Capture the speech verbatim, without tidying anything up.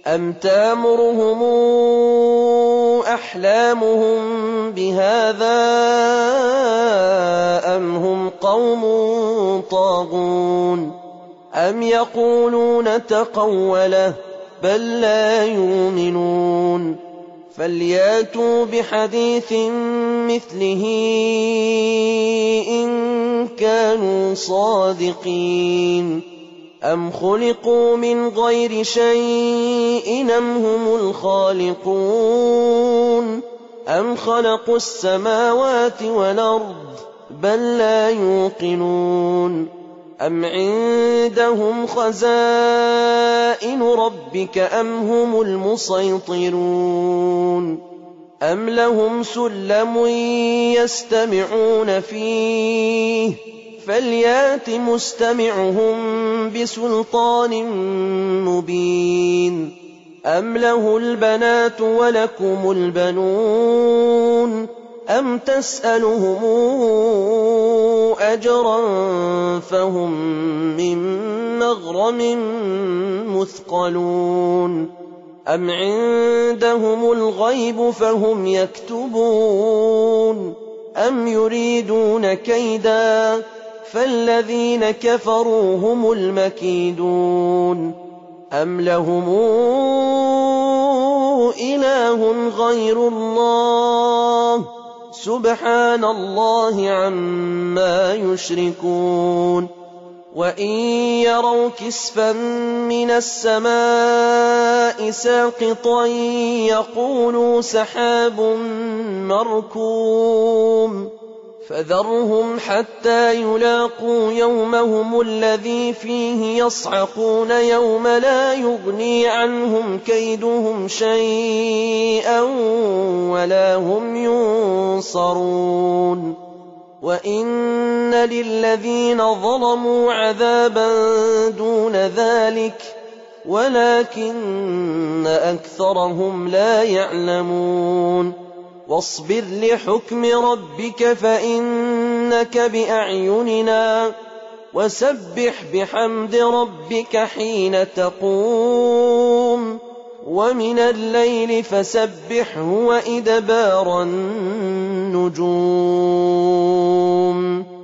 أَمْ تَأْمُرُهُمْ أَحْلَامُهُم بِهَٰذَا أَمْ هُمْ قَوْمٌ طَاغُونَ أَمْ يَقُولُونَ تَقَوَّلَهُ بَل لَّا يُؤْمِنُونَ فَلْيَأْتُوا بِحَدِيثٍ مِّثْلِهِ إِن كَانُوا صَادِقِينَ أَمْ خُلِقُوا مِنْ غَيْرِ شَيْءٍ أَمْ هُمُ الْخَالِقُونَ أَمْ خَلَقُوا السَّمَاوَاتِ وَالْأَرْضَ بَل لَّا يُوقِنُونَ أَمْ عِندَهُمْ خَزَائِنُ رَبِّكَ أَمْ هُمُ الْمُصَيْطِرُونَ أَمْ لَهُمْ سُلَّمٌ يَسْتَمِعُونَ فِيهِ فَلْيَأْتِ مُسْتَمِعُهُم بِسُلْطَانٍ مُّبِينٍ أَمْ لَهُ الْبَنَاتُ وَلَكُمُ الْبَنُونَ أَمْ تَسْأَلُهُمْ أَجْرًا فَهُم مِّن مَّغْرَمٍ مُّثْقَلُونَ أَمْ عِندَهُمُ الْغَيْبُ فَهُمْ يَكْتُبُونَ أَمْ يُرِيدُونَ كَيْدًا فَالَّذِينَ كَفَرُوا هُمُ الْمَكِيدُونَ أَمْ لَهُمْ إِلَٰهٌ غَيْرُ اللَّهِ سُبْحَانَ اللَّهِ عَمَّا يُشْرِكُونَ وَإِن يَرَوْا كِسْفًا مِّنَ السَّمَاءِ سَاقِطًا يَقُولُوا سَحَابٌ مَّرْكُومٌ فَذَرْهُمْ حَتَّىٰ يُلَاقُوا يَوْمَهُمُ الَّذِي فِيهِ يَصْعَقُونَ يَوْمَ لَا يُغْنِي عَنْهُمْ كَيْدُهُمْ شَيْئًا وَلَا هُمْ يُنصَرُونَ وَإِنَّ لِلَّذِينَ ظَلَمُوا عَذَابًا دُونَ ذَٰلِكَ وَلَٰكِنَّ أَكْثَرَهُمْ لَا يَعْلَمُونَ وَاصْبِرْ لِحُكْمِ رَبِّكَ فَإِنَّكَ بِأَعْيُنِنَا وَسَبِّحْ بِحَمْدِ رَبِّكَ حِينَ تَقُومُ وَمِنَ اللَّيْلِ فَسَبِّحْهُ وَإِدْبَارَ النُّجُومِ